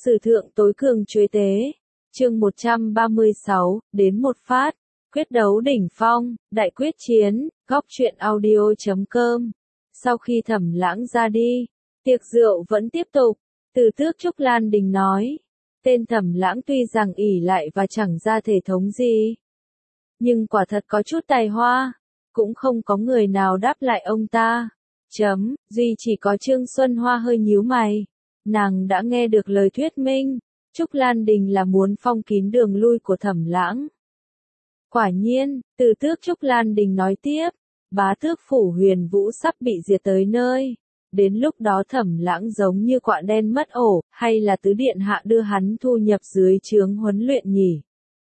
Sử thượng tối cường chuế tế. Chương 136, đến một phát. Quyết đấu đỉnh phong, đại quyết chiến, góc truyện audio.com. Sau khi Thẩm Lãng ra đi, tiệc rượu vẫn tiếp tục. Từ Tước Trúc Lan Đình nói, tên Thẩm Lãng tuy rằng ỷ lại và chẳng ra thể thống gì, nhưng quả thật có chút tài hoa, cũng không có người nào đáp lại ông ta. Duy chỉ có Trương Xuân Hoa hơi nhíu mày. Nàng đã nghe được lời thuyết minh, Trúc Lan Đình là muốn phong kín đường lui của Thẩm Lãng. Quả nhiên, Từ Tước Trúc Lan Đình nói tiếp, bá tước phủ Huyền Vũ sắp bị diệt tới nơi. Đến lúc đó Thẩm Lãng giống như quạ đen mất ổ, hay là tứ điện hạ đưa hắn thu nhập dưới trướng huấn luyện nhỉ?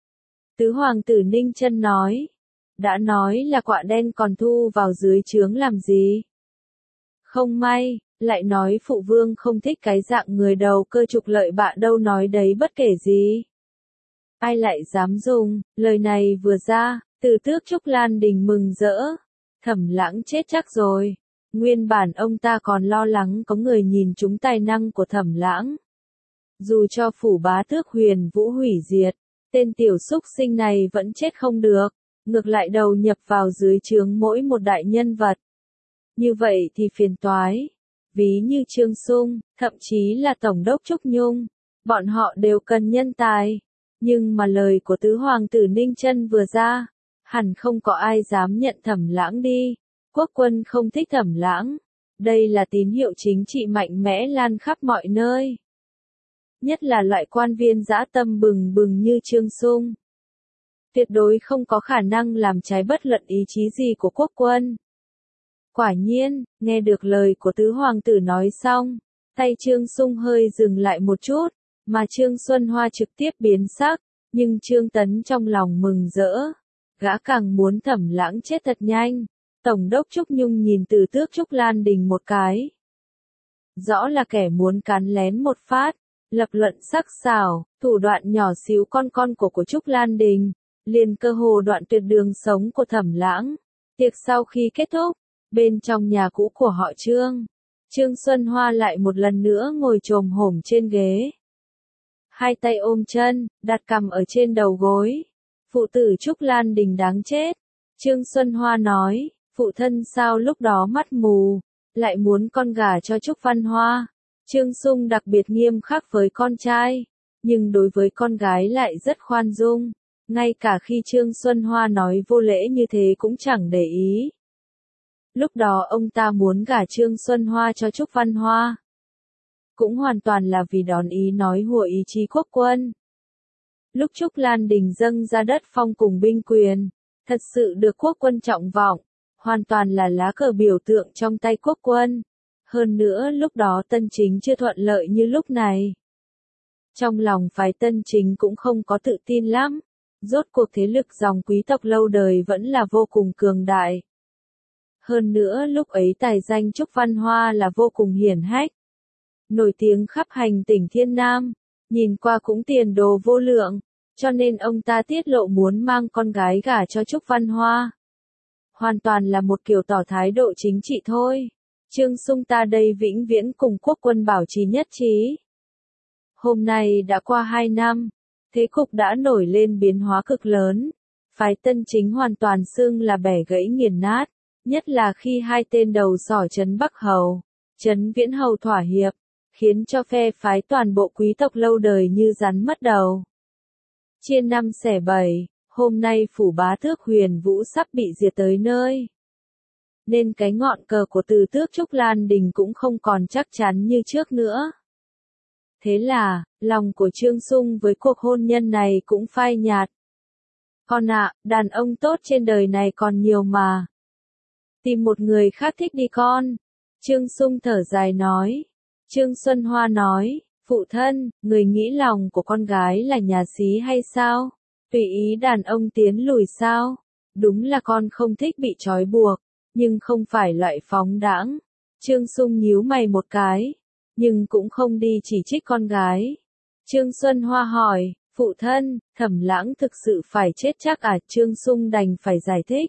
Tứ hoàng tử Ninh Chân nói, đã nói là quạ đen còn thu vào dưới trướng làm gì? Không may, lại nói phụ vương không thích cái dạng người đầu cơ trục lợi bạ đâu, nói đấy bất kể gì. Ai lại dám dùng, lời này vừa ra, Từ Tước Trúc Lan Đình mừng rỡ. Thẩm Lãng chết chắc rồi. Nguyên bản ông ta còn lo lắng có người nhìn trúng tài năng của Thẩm Lãng. Dù cho phủ bá tước Huyền Vũ hủy diệt, tên tiểu súc sinh này vẫn chết không được, ngược lại đầu nhập vào dưới trướng mỗi một đại nhân vật. Như vậy thì phiền toái. Ví như Trương Sung, thậm chí là Tổng đốc Trúc Nhung, bọn họ đều cần nhân tài. Nhưng mà lời của tứ hoàng tử Ninh Chân vừa ra, hẳn không có ai dám nhận Thẩm Lãng đi. Quốc quân không thích Thẩm Lãng. Đây là tín hiệu chính trị mạnh mẽ lan khắp mọi nơi. Nhất là loại quan viên dã tâm bừng bừng như Trương Sung. Tuyệt đối không có khả năng làm trái bất luận ý chí gì của quốc quân. Quả nhiên, nghe được lời của tứ hoàng tử nói xong, tay Trương Sung hơi dừng lại một chút, mà Trương Xuân Hoa trực tiếp biến sắc, nhưng Trương Tấn trong lòng mừng rỡ. Gã càng muốn Thẩm Lãng chết thật nhanh. Tổng đốc Trúc Nhung nhìn Từ Tước Trúc Lan Đình một cái. Rõ là kẻ muốn cắn lén một phát, lập luận sắc sảo, thủ đoạn nhỏ xíu con của Trúc Lan Đình, liền cơ hồ đoạn tuyệt đường sống của Thẩm Lãng. Tiệc sau khi kết thúc, bên trong nhà cũ của họ Trương, Trương Xuân Hoa lại một lần nữa ngồi chồm hổm trên ghế. Hai tay ôm chân, đặt cằm ở trên đầu gối. Phụ tử Trúc Lan Đình đáng chết. Trương Xuân Hoa nói, phụ thân sao lúc đó mắt mù, lại muốn con gả cho Trúc Văn Hoa. Trương Sung đặc biệt nghiêm khắc với con trai, nhưng đối với con gái lại rất khoan dung. Ngay cả khi Trương Xuân Hoa nói vô lễ như thế cũng chẳng để ý. Lúc đó ông ta muốn gả Trương Xuân Hoa cho Trúc Văn Hoa, cũng hoàn toàn là vì đón ý nói hùa ý chí quốc quân. Lúc Trúc Lan Đình dâng ra đất phong cùng binh quyền, thật sự được quốc quân trọng vọng, hoàn toàn là lá cờ biểu tượng trong tay quốc quân. Hơn nữa lúc đó Tân Chính chưa thuận lợi như lúc này. Trong lòng phái Tân Chính cũng không có tự tin lắm, rốt cuộc thế lực dòng quý tộc lâu đời vẫn là vô cùng cường đại. Hơn nữa lúc ấy tài danh Trúc Văn Hoa là vô cùng hiển hách, nổi tiếng khắp hành tỉnh Thiên Nam, nhìn qua cũng tiền đồ vô lượng, cho nên ông ta tiết lộ muốn mang con gái gả cho Trúc Văn Hoa. Hoàn toàn là một kiểu tỏ thái độ chính trị thôi. Trương Sung ta đây vĩnh viễn cùng quốc quân bảo trì nhất trí. Hôm nay đã qua 2 năm, thế cục đã nổi lên biến hóa cực lớn. Phái Tân Chính hoàn toàn xưng là bẻ gãy nghiền nát, nhất là khi hai tên đầu sỏ Trấn Bắc Hầu, Trấn Viễn Hầu thỏa hiệp, khiến cho phe phái toàn bộ quý tộc lâu đời như rắn mất đầu. Chia 5 xẻ 7, hôm nay phủ bá tước Huyền Vũ sắp bị diệt tới nơi. Nên cái ngọn cờ của Từ Tước Trúc Lan Đình cũng không còn chắc chắn như trước nữa. Thế là, lòng của Trương Sung với cuộc hôn nhân này cũng phai nhạt. Con ạ, đàn ông tốt trên đời này còn nhiều mà. Tìm một người khác thích đi con. Trương Sung thở dài nói. Trương Xuân Hoa nói, phụ thân, người nghĩ lòng của con gái là nhà xí hay sao? Tùy ý đàn ông tiến lùi sao? Đúng là con không thích bị trói buộc, nhưng không phải loại phóng đãng. Trương Sung nhíu mày một cái, nhưng cũng không đi chỉ trích con gái. Trương Xuân Hoa hỏi, phụ thân, Thẩm Lãng thực sự phải chết chắc à? Trương Sung đành phải giải thích.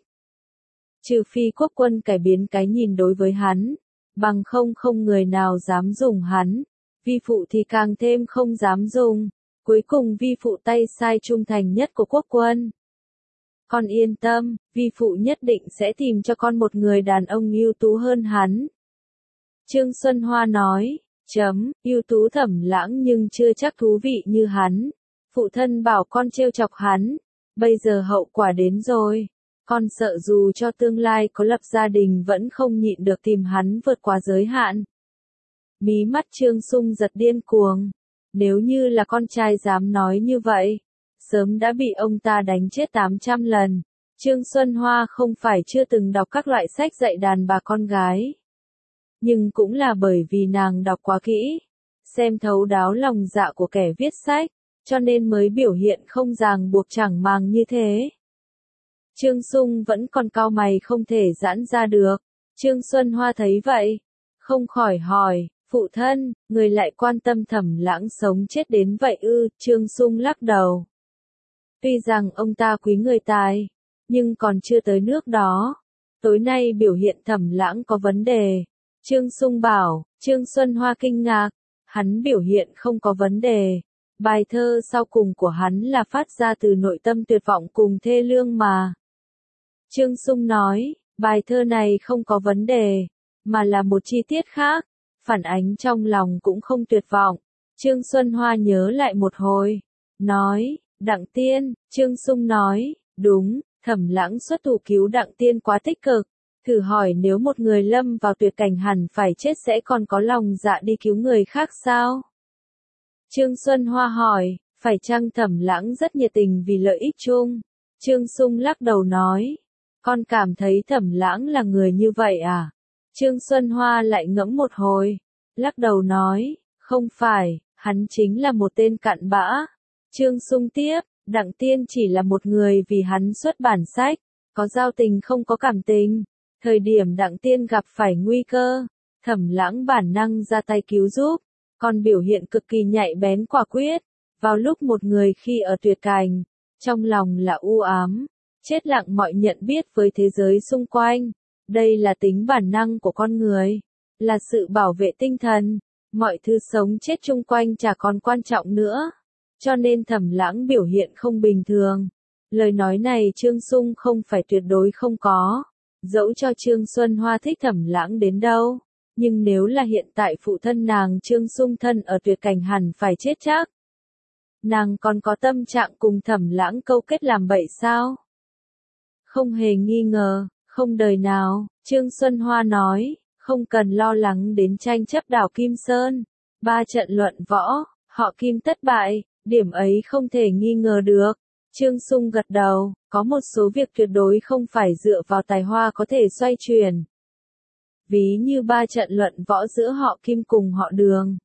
Trừ phi quốc quân cải biến cái nhìn đối với hắn, bằng không người nào dám dùng hắn. vi phụ thì càng thêm không dám dùng. Cuối cùng vi phụ tay sai trung thành nhất của quốc quân. Con yên tâm, vi phụ nhất định sẽ tìm cho con một người đàn ông ưu tú hơn hắn. Trương Xuân Hoa nói, ưu tú Thẩm Lãng nhưng chưa chắc thú vị như hắn. Phụ thân bảo con trêu chọc hắn, bây giờ hậu quả đến rồi. Con sợ dù cho tương lai có lập gia đình vẫn không nhịn được tìm hắn vượt quá giới hạn. Mí mắt Trương Sung giật điên cuồng. Nếu như là con trai dám nói như vậy, sớm đã bị ông ta đánh chết 800 lần. Trương Xuân Hoa không phải chưa từng đọc các loại sách dạy đàn bà con gái. Nhưng cũng là bởi vì nàng đọc quá kỹ, xem thấu đáo lòng dạ của kẻ viết sách, cho nên mới biểu hiện không ràng buộc chẳng màng như thế. Trương Sung vẫn còn cau mày không thể giãn ra được. Trương Xuân Hoa thấy vậy, không khỏi hỏi, phụ thân, người lại quan tâm Thẩm Lãng sống chết đến vậy ư? Trương Sung lắc đầu. Tuy rằng ông ta quý người tài, nhưng còn chưa tới nước đó. Tối nay biểu hiện Thẩm Lãng có vấn đề. Trương Sung bảo. Trương Xuân Hoa kinh ngạc, hắn biểu hiện không có vấn đề. Bài thơ sau cùng của hắn là phát ra từ nội tâm tuyệt vọng cùng thê lương mà. Trương Sung nói, bài thơ này không có vấn đề, mà là một chi tiết khác, phản ánh trong lòng cũng không tuyệt vọng. Trương Xuân Hoa nhớ lại một hồi, nói, Đặng Tiên. Trương Sung nói, đúng, Thẩm Lãng xuất thủ cứu Đặng Tiên quá tích cực. Thử hỏi nếu một người lâm vào tuyệt cảnh hẳn phải chết sẽ còn có lòng dạ đi cứu người khác sao? Trương Xuân Hoa hỏi, phải chăng Thẩm Lãng rất nhiệt tình vì lợi ích chung? Trương Sung lắc đầu nói, con cảm thấy Thẩm Lãng là người như vậy à? Trương Xuân Hoa lại ngẫm một hồi, lắc đầu nói, không phải, hắn chính là một tên cặn bã. Trương Sung tiếp, Đặng Tiên chỉ là một người vì hắn xuất bản sách, có giao tình không có cảm tình. Thời điểm Đặng Tiên gặp phải nguy cơ, Thẩm Lãng bản năng ra tay cứu giúp, còn biểu hiện cực kỳ nhạy bén quả quyết. Vào lúc một người khi ở tuyệt cảnh, trong lòng là u ám, chết lặng mọi nhận biết với thế giới xung quanh. Đây là tính bản năng của con người, là sự bảo vệ tinh thần, mọi thứ sống chết chung quanh chả còn quan trọng nữa. Cho nên Thẩm Lãng biểu hiện không bình thường. Lời nói này Trương Sung không phải tuyệt đối không có. Dẫu cho Trương Xuân Hoa thích Thẩm Lãng đến đâu, nhưng nếu là hiện tại phụ thân nàng Trương Sung thân ở tuyệt cảnh hẳn phải chết chắc. Nàng còn có tâm trạng cùng Thẩm Lãng câu kết làm bậy sao? Không hề nghi ngờ, không đời nào. Trương Xuân Hoa nói, không cần lo lắng đến tranh chấp đảo Kim Sơn. 3 trận luận võ, họ Kim thất bại, điểm ấy không thể nghi ngờ được. Trương Sung gật đầu, có một số việc tuyệt đối không phải dựa vào tài hoa có thể xoay chuyển. Ví như 3 trận luận võ giữa họ Kim cùng họ Đường.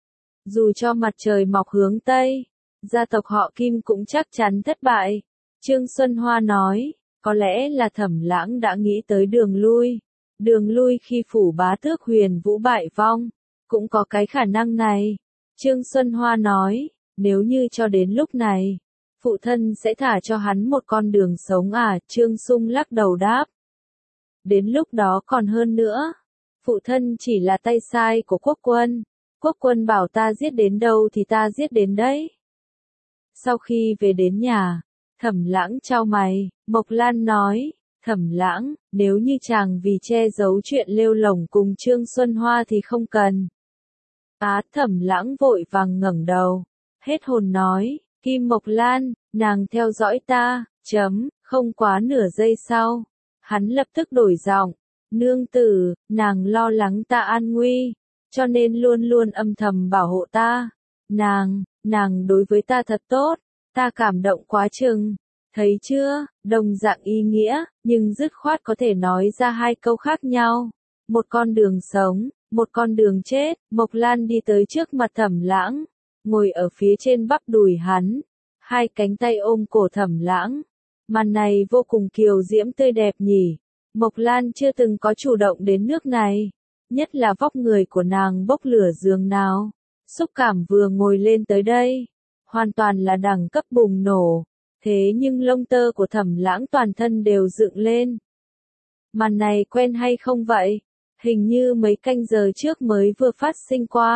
Dù cho mặt trời mọc hướng Tây, gia tộc họ Kim cũng chắc chắn thất bại. Trương Xuân Hoa nói, có lẽ là Thẩm Lãng đã nghĩ tới đường lui. Đường lui khi phủ bá tước Huyền Vũ bại vong, cũng có cái khả năng này. Trương Xuân Hoa nói, nếu như cho đến lúc này, phụ thân sẽ thả cho hắn một con đường sống à? Trương Sung lắc đầu đáp. Đến lúc đó còn hơn nữa. Phụ thân chỉ là tay sai của quốc quân. Quốc quân bảo ta giết đến đâu thì ta giết đến đấy. Sau khi về đến nhà, Thẩm Lãng chau mày, Mộc Lan nói, Thẩm Lãng, nếu như chàng vì che giấu chuyện lêu lổng cùng Trương Xuân Hoa thì không cần. Thẩm Lãng vội vàng ngẩng đầu, hết hồn nói, Kim Mộc Lan, nàng theo dõi ta, không quá nửa giây sau. Hắn lập tức đổi giọng, nương tử, nàng lo lắng ta an nguy, cho nên luôn luôn âm thầm bảo hộ ta. Nàng đối với ta thật tốt, ta cảm động quá chừng. Thấy chưa, đồng dạng ý nghĩa, nhưng dứt khoát có thể nói ra 2 câu khác nhau. Một con đường sống, một con đường chết. Mộc Lan đi tới trước mặt Thẩm Lãng, ngồi ở phía trên bắp đùi hắn, 2 cánh tay ôm cổ Thẩm Lãng. Màn này vô cùng kiều diễm tươi đẹp nhỉ. Mộc Lan chưa từng có chủ động đến nước này, nhất là vóc người của nàng bốc lửa giường nào. Xúc cảm vừa ngồi lên tới đây, hoàn toàn là đẳng cấp bùng nổ. Thế nhưng lông tơ của Thẩm Lãng toàn thân đều dựng lên. Màn này quen hay không vậy? Hình như mấy canh giờ trước mới vừa phát sinh qua.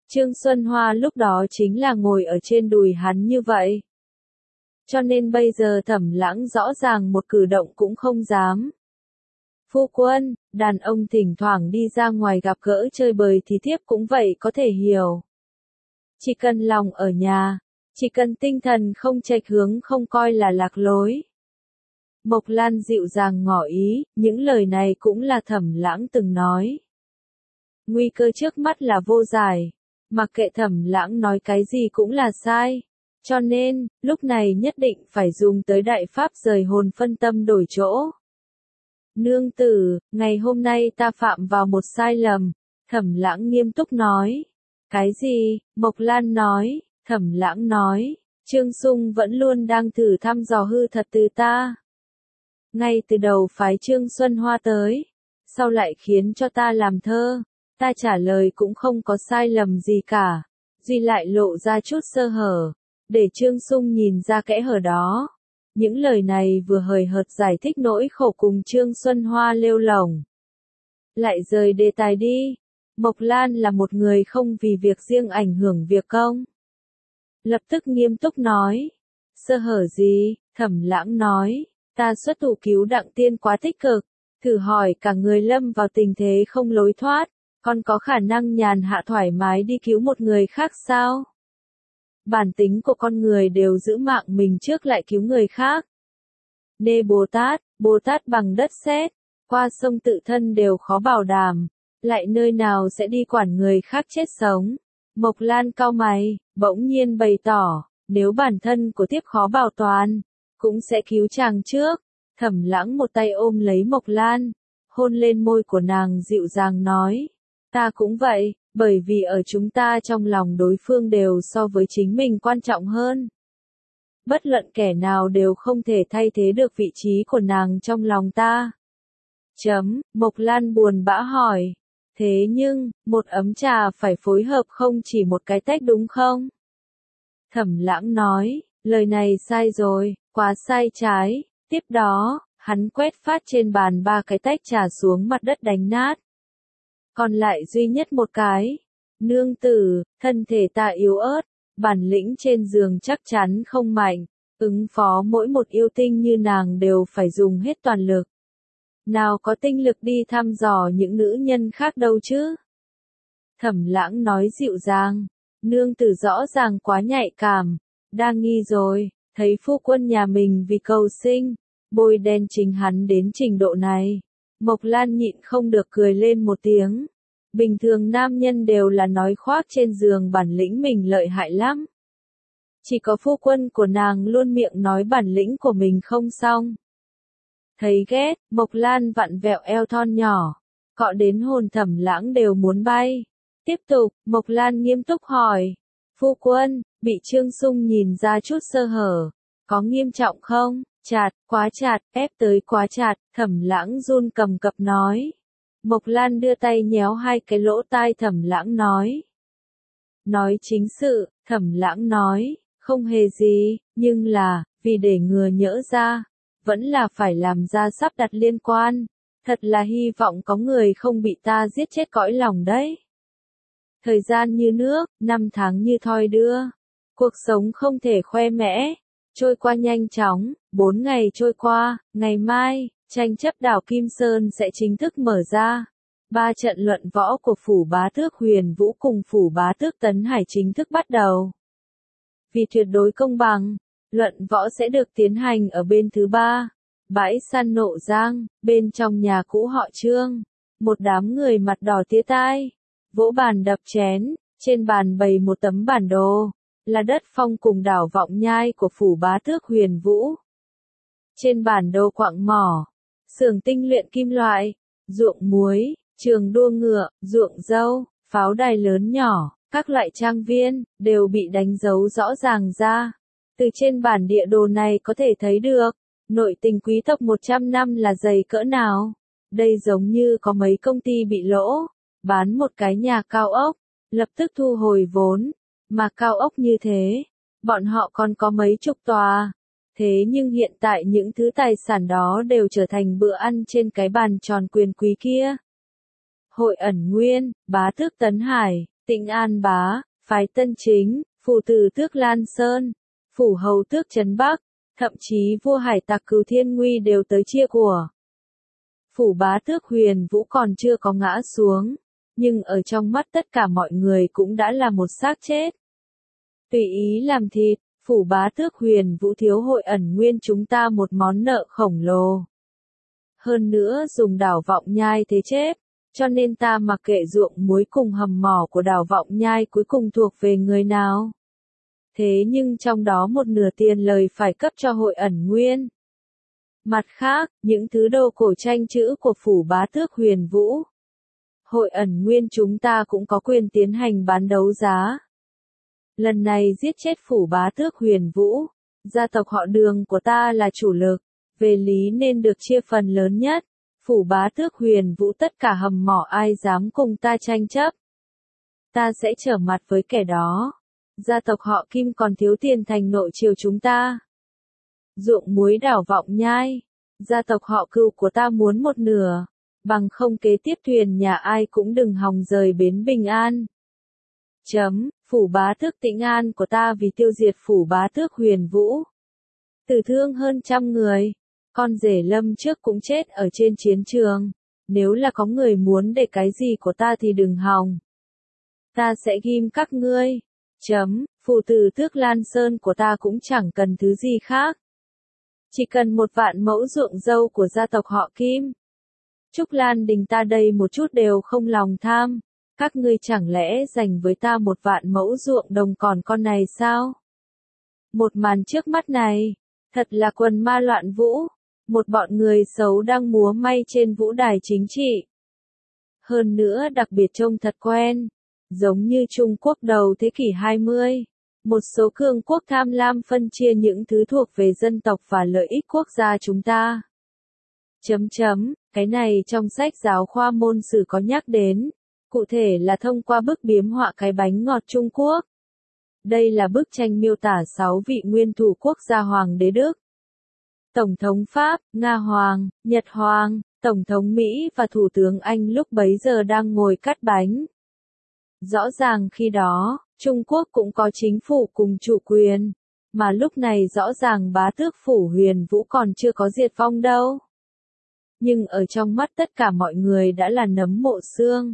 Trương Xuân Hoa lúc đó chính là ngồi ở trên đùi hắn như vậy. Cho nên bây giờ Thẩm Lãng rõ ràng một cử động cũng không dám. Phu quân, đàn ông thỉnh thoảng đi ra ngoài gặp gỡ chơi bời thì thiếp cũng vậy có thể hiểu. Chỉ cần lòng ở nhà, chỉ cần tinh thần không chệch hướng không coi là lạc lối. Mộc Lan dịu dàng ngỏ ý, những lời này cũng là Thẩm Lãng từng nói. Nguy cơ trước mắt là vô giải, mặc kệ Thẩm Lãng nói cái gì cũng là sai. Cho nên, lúc này nhất định phải dùng tới đại pháp rời hồn phân tâm đổi chỗ. Nương tử, ngày hôm nay ta phạm vào một sai lầm, Thẩm Lãng nghiêm túc nói. Cái gì? Mộc Lan nói, Thẩm Lãng nói, Trương Sung vẫn luôn đang thử thăm dò hư thật từ ta. Ngay từ đầu phái Trương Xuân Hoa tới, sau lại khiến cho ta làm thơ, ta trả lời cũng không có sai lầm gì cả, duy lại lộ ra chút sơ hở, để Trương Sung nhìn ra kẽ hở đó. Những lời này vừa hời hợt giải thích nỗi khổ cùng Trương Xuân Hoa lêu lổng. Lại rời đề tài đi, Mộc Lan là một người không vì việc riêng ảnh hưởng việc công. Lập tức nghiêm túc nói, sơ hở gì? Thẩm Lãng nói, ta xuất thủ cứu Đặng Tiên quá tích cực, thử hỏi cả người lâm vào tình thế không lối thoát, còn có khả năng nhàn hạ thoải mái đi cứu một người khác sao? Bản tính của con người đều giữ mạng mình trước lại cứu người khác. Nê Bồ Tát bằng đất sét, qua sông tự thân đều khó bảo đảm, lại nơi nào sẽ đi quản người khác chết sống. Mộc Lan cau mày, bỗng nhiên bày tỏ, nếu bản thân của thiếp khó bảo toàn, cũng sẽ cứu chàng trước. Thẩm Lãng một tay ôm lấy Mộc Lan, hôn lên môi của nàng dịu dàng nói, ta cũng vậy, bởi vì ở chúng ta trong lòng đối phương đều so với chính mình quan trọng hơn. Bất luận kẻ nào đều không thể thay thế được vị trí của nàng trong lòng ta. Mộc Lan buồn bã hỏi, thế nhưng, một ấm trà phải phối hợp không chỉ một cái tách đúng không? Thẩm Lãng nói, lời này sai rồi, quá sai trái. Tiếp đó, hắn quét phát trên bàn 3 cái tách trà xuống mặt đất đánh nát. Còn lại duy nhất một cái. Nương tử, thân thể ta yếu ớt, bản lĩnh trên giường chắc chắn không mạnh, ứng phó mỗi một yêu tinh như nàng đều phải dùng hết toàn lực. Nào có tinh lực đi thăm dò những nữ nhân khác đâu chứ? Thẩm Lãng nói dịu dàng, nương tử rõ ràng quá nhạy cảm, đang nghi rồi, thấy phu quân nhà mình vì cầu sinh, bôi đen chính hắn đến trình độ này. Mộc Lan nhịn không được cười lên một tiếng. Bình thường nam nhân đều là nói khoác trên giường bản lĩnh mình lợi hại lắm. Chỉ có phu quân của nàng luôn miệng nói bản lĩnh của mình không xong. Thấy ghét, Mộc Lan vặn vẹo eo thon nhỏ, cọ đến hồn Thẩm Lãng đều muốn bay. Tiếp tục, Mộc Lan nghiêm túc hỏi, phu quân, bị Trương Sung nhìn ra chút sơ hở, có nghiêm trọng không? Chặt, quá chặt, ép tới quá chặt, Thẩm Lãng run cầm cập nói. Mộc Lan đưa tay nhéo 2 cái lỗ tai Thẩm Lãng nói. Nói chính sự, Thẩm Lãng nói, không hề gì, nhưng là, vì để ngừa nhỡ ra, vẫn là phải làm ra sắp đặt liên quan, thật là hy vọng có người không bị ta giết chết cõi lòng đấy. Thời gian như nước, 5 tháng như thoi đưa, cuộc sống không thể khoe mẽ, trôi qua nhanh chóng, 4 ngày trôi qua, ngày mai, tranh chấp đảo Kim Sơn sẽ chính thức mở ra. 3 trận luận võ của Phủ Bá Tước Huyền Vũ cùng Phủ Bá Tước Tấn Hải chính thức bắt đầu. Vì tuyệt đối công bằng, luận võ sẽ được tiến hành ở bên thứ 3, bãi săn Nộ Giang, bên trong nhà cũ họ Trương. Một đám người mặt đỏ tía tai, vỗ bàn đập chén, trên bàn bày một tấm bản đồ, là đất phong cùng đảo Vọng Nhai của Phủ Bá Tước Huyền Vũ. Trên bản đồ quặng mỏ, xưởng tinh luyện kim loại, ruộng muối, trường đua ngựa, ruộng dâu, pháo đài lớn nhỏ, các loại trang viên, đều bị đánh dấu rõ ràng ra. Từ trên bản địa đồ này có thể thấy được, nội tình quý tộc 100 năm là dày cỡ nào. Đây giống như có mấy công ty bị lỗ, bán một cái nhà cao ốc, lập tức thu hồi vốn, mà cao ốc như thế, bọn họ còn có mấy chục tòa. Thế nhưng hiện tại những thứ tài sản đó đều trở thành bữa ăn trên cái bàn tròn quyền quý kia. Hội Ẩn Nguyên, Bá Tước Tấn Hải, Tĩnh An Bá, phái Tân Chính, phủ tử tước Lan Sơn, phủ hầu tước Trấn Bắc, thậm chí vua hải tặc Cửu Thiên Nguy đều tới chia của. Phủ bá tước Huyền Vũ còn chưa có ngã xuống, nhưng ở trong mắt tất cả mọi người cũng đã là một xác chết. Tùy ý làm thịt, phủ bá tước Huyền Vũ thiếu Hội Ẩn Nguyên chúng ta một món nợ khổng lồ. Hơn nữa dùng đảo Vọng Nhai thế chết, cho nên ta mặc kệ ruộng muối cùng hầm mỏ của đảo Vọng Nhai cuối cùng thuộc về người nào. Thế nhưng trong đó một nửa tiền lời phải cấp cho Hội Ẩn Nguyên. Mặt khác, những thứ đồ cổ tranh chữ của phủ bá tước Huyền Vũ, Hội Ẩn Nguyên chúng ta cũng có quyền tiến hành bán đấu giá. Lần này giết chết phủ bá tước Huyền Vũ, gia tộc họ Đường của ta là chủ lực, về lý nên được chia phần lớn nhất. Phủ bá tước Huyền Vũ tất cả hầm mỏ ai dám cùng ta tranh chấp. Ta sẽ trở mặt với kẻ đó. Gia tộc họ Kim còn thiếu tiền thành nội triều chúng ta. Ruộng muối đảo Vọng Nhai, gia tộc họ Cửu của ta muốn một nửa, bằng không kế tiếp thuyền nhà ai cũng đừng hòng rời bến bình an. Phủ bá tước Tĩnh An của ta vì tiêu diệt phủ bá tước Huyền Vũ, tử thương hơn 100 người, con rể Lâm trước cũng chết ở trên chiến trường, nếu là có người muốn để cái gì của ta thì đừng hòng. Ta sẽ ghim các ngươi. Phủ tử tước Lan Sơn của ta cũng chẳng cần thứ gì khác. Chỉ cần 1 vạn mẫu ruộng dâu của gia tộc họ Kim. Trúc Lan Đình ta đây một chút đều không lòng tham. Các ngươi chẳng lẽ dành với ta 1 vạn mẫu ruộng đồng còn con này sao? Một màn trước mắt này, thật là quần ma loạn vũ. Một bọn người xấu đang múa may trên vũ đài chính trị. Hơn nữa đặc biệt trông thật quen. Giống như Trung Quốc đầu thế kỷ 20, một số cường quốc tham lam phân chia những thứ thuộc về dân tộc và lợi ích quốc gia chúng ta. Cái này trong sách giáo khoa môn sử có nhắc đến, cụ thể là thông qua bức biếm họa cái bánh ngọt Trung Quốc. Đây là bức tranh miêu tả 6 vị nguyên thủ quốc gia Hoàng đế Đức, Tổng thống Pháp, Nga Hoàng, Nhật Hoàng, Tổng thống Mỹ và Thủ tướng Anh lúc bấy giờ đang ngồi cắt bánh. Rõ ràng khi đó, Trung Quốc cũng có chính phủ cùng chủ quyền, mà lúc này rõ ràng bá tước phủ Huyền Vũ còn chưa có diệt vong đâu. Nhưng ở trong mắt tất cả mọi người đã là nấm mộ xương.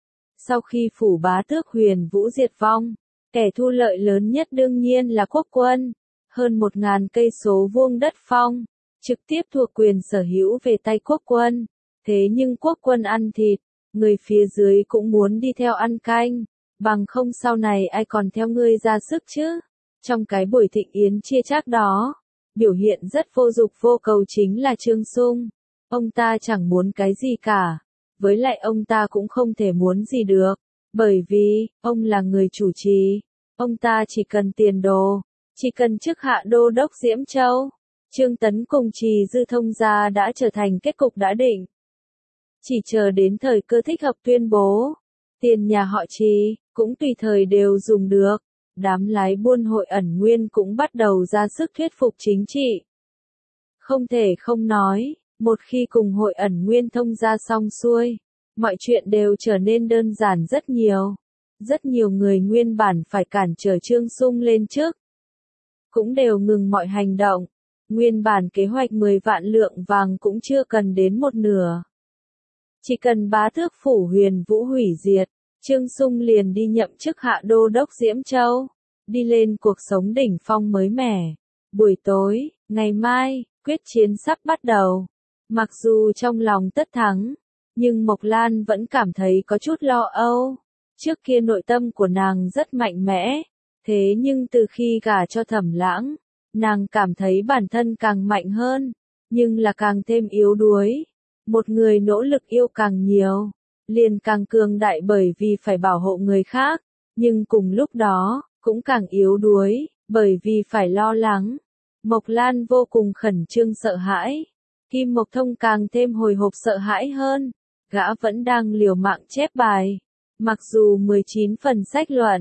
Sau khi phủ bá tước Huyền Vũ diệt vong, kẻ thu lợi lớn nhất đương nhiên là quốc quân, hơn 1000 cây số vuông đất phong, trực tiếp thuộc quyền sở hữu về tay quốc quân. Thế nhưng quốc quân ăn thịt, người phía dưới cũng muốn đi theo ăn canh, bằng không sau này ai còn theo ngươi ra sức chứ. Trong cái buổi thịnh yến chia chác đó, biểu hiện rất vô dục vô cầu chính là Trương Sung. Ông ta chẳng muốn cái gì cả, với lại ông ta cũng không thể muốn gì được, bởi vì, ông là người chủ trì, ông ta chỉ cần tiền đồ, chỉ cần chức hạ đô đốc Diễm Châu. Trương Tấn cùng Trì Dư thông gia đã trở thành kết cục đã định. Chỉ chờ đến thời cơ thích hợp tuyên bố, tiền nhà họ Trì, cũng tùy thời đều dùng được. Đám lái buôn Hội Ẩn Nguyên cũng bắt đầu ra sức thuyết phục chính trị. Không thể không nói, một khi cùng Hội Ẩn Nguyên thông gia xong xuôi, mọi chuyện đều trở nên đơn giản rất nhiều. Rất nhiều người nguyên bản phải cản trở Trương Sung lên trước, cũng đều ngừng mọi hành động. Nguyên bản kế hoạch 10 vạn lượng vàng cũng chưa cần đến một nửa. Chỉ cần bá tước phủ Huyền Vũ hủy diệt, Trương Sung liền đi nhậm chức hạ đô đốc Diễm Châu, đi lên cuộc sống đỉnh phong mới mẻ. Buổi tối, ngày mai, quyết chiến sắp bắt đầu. Mặc dù trong lòng tất thắng, nhưng Mộc Lan vẫn cảm thấy có chút lo âu. Trước kia nội tâm của nàng rất mạnh mẽ, thế nhưng từ khi gả cho Thẩm Lãng, nàng cảm thấy bản thân càng mạnh hơn, nhưng là càng thêm yếu đuối. Một người nỗ lực yêu càng nhiều, liền càng cường đại bởi vì phải bảo hộ người khác, nhưng cùng lúc đó, cũng càng yếu đuối, bởi vì phải lo lắng. Mộc Lan vô cùng khẩn trương sợ hãi. Kim Mộc Thông càng thêm hồi hộp sợ hãi hơn. Gã vẫn đang liều mạng chép bài. Mặc dù 19 phần sách luận,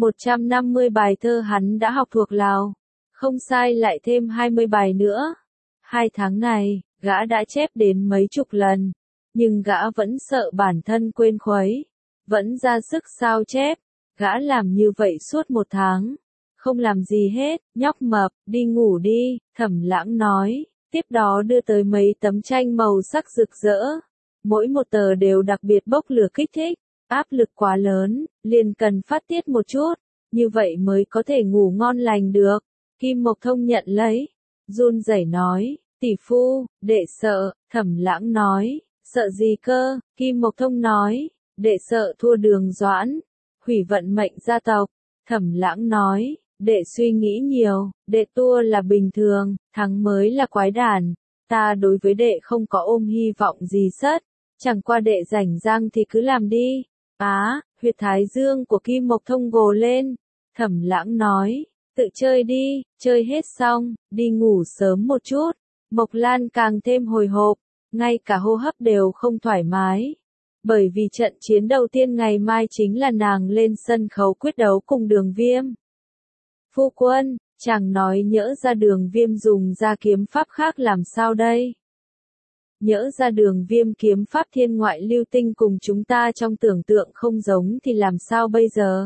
150 bài thơ hắn đã học thuộc lào. Không sai lại thêm 20 bài nữa. 2 tháng này, gã đã chép đến mấy chục lần. Nhưng gã vẫn sợ bản thân quên khuấy. Vẫn ra sức sao chép. Gã làm như vậy suốt 1 tháng. Không làm gì hết, nhóc mập, đi ngủ đi, Thẩm Lãng nói, tiếp đó đưa tới mấy tấm tranh màu sắc rực rỡ. Mỗi một tờ đều đặc biệt bốc lửa kích thích, áp lực quá lớn, liền cần phát tiết một chút, như vậy mới có thể ngủ ngon lành được. Kim Mộc Thông nhận lấy, run rẩy nói, tỷ phu, đệ sợ, Thẩm Lãng nói, sợ gì cơ, Kim Mộc Thông nói, đệ sợ thua Đường Doãn, hủy vận mệnh gia tộc, Thẩm Lãng nói, đệ suy nghĩ nhiều, đệ thua là bình thường, thắng mới là quái đản, ta đối với đệ không có ôm hy vọng gì sất, chẳng qua đệ rảnh rang thì cứ làm đi. Huyệt thái dương của Kim Mộc Thông gồ lên, Thẩm Lãng nói, tự chơi đi, chơi hết xong, đi ngủ sớm một chút. Mộc Lan càng thêm hồi hộp, ngay cả hô hấp đều không thoải mái. Bởi vì trận chiến đầu tiên ngày mai chính là nàng lên sân khấu quyết đấu cùng Đường Viêm. Phu quân, chàng nói nhỡ ra Đường Viêm dùng ra kiếm pháp khác làm sao đây? Nhỡ ra Đường Viêm kiếm pháp thiên ngoại lưu tinh cùng chúng ta trong tưởng tượng không giống thì làm sao bây giờ?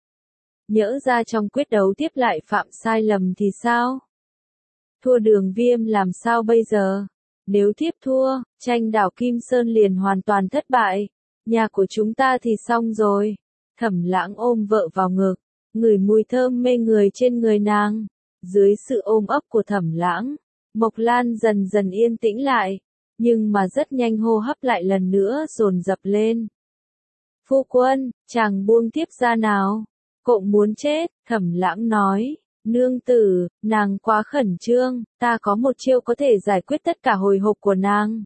Nhỡ ra trong quyết đấu tiếp lại phạm sai lầm thì sao? Thua Đường Viêm làm sao bây giờ? Nếu tiếp thua, tranh đảo Kim Sơn liền hoàn toàn thất bại. Nhà của chúng ta thì xong rồi. Thẩm Lãng ôm vợ vào ngực, ngửi mùi thơm mê người trên người nàng. Dưới sự ôm ấp của Thẩm Lãng, Mộc Lan dần dần yên tĩnh lại, nhưng mà rất nhanh hô hấp lại lần nữa dồn dập lên. Phu quân, chàng buông tiếp ra nào. Cậu muốn chết, Thẩm Lãng nói. Nương tử, nàng quá khẩn trương, ta có một chiêu có thể giải quyết tất cả hồi hộp của nàng.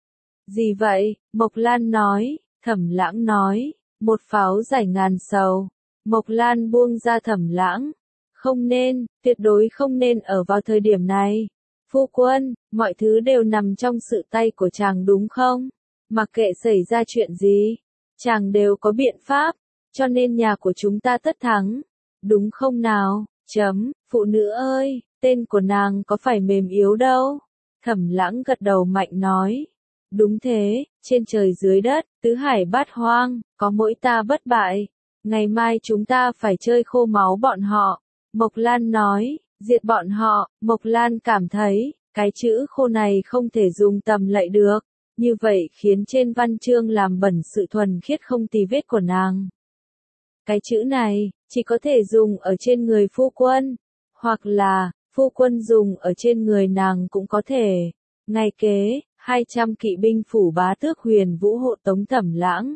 Gì vậy? Mộc Lan nói. Thẩm Lãng nói, một pháo giải ngàn sầu. Mộc Lan buông ra Thẩm Lãng. Không nên, tuyệt đối không nên ở vào thời điểm này. Phu quân, mọi thứ đều nằm trong sự tay của chàng đúng không? Mặc kệ xảy ra chuyện gì, chàng đều có biện pháp, cho nên nhà của chúng ta tất thắng. Đúng không nào? Phụ nữ ơi, tên của nàng có phải mềm yếu đâu. Thẩm Lãng gật đầu mạnh nói. Đúng thế, trên trời dưới đất, tứ hải bát hoang, có mỗi ta bất bại. Ngày mai chúng ta phải chơi khô máu bọn họ. Mộc Lan nói, diệt bọn họ. Mộc Lan cảm thấy, cái chữ khô này không thể dùng tầm lạy được. Như vậy khiến trên văn chương làm bẩn sự thuần khiết không tì vết của nàng. Cái chữ này, chỉ có thể dùng ở trên người phu quân, hoặc là, phu quân dùng ở trên người nàng cũng có thể. Ngày kế, 200 kỵ binh phủ Bá Tước Huyền Vũ hộ tống Thẩm Lãng.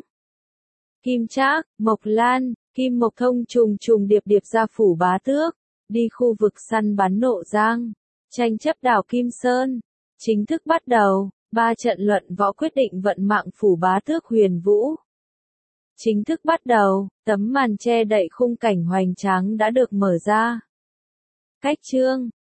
Kim Trác, Mộc Lan, Kim Mộc Thông trùng trùng điệp điệp ra phủ Bá Tước, đi khu vực săn bắn Nộ Giang, tranh chấp đảo Kim Sơn, chính thức bắt đầu, 3 trận luận võ quyết định vận mạng phủ Bá Tước Huyền Vũ. Chính thức bắt đầu, tấm màn che đậy khung cảnh hoành tráng đã được mở ra. Cách chương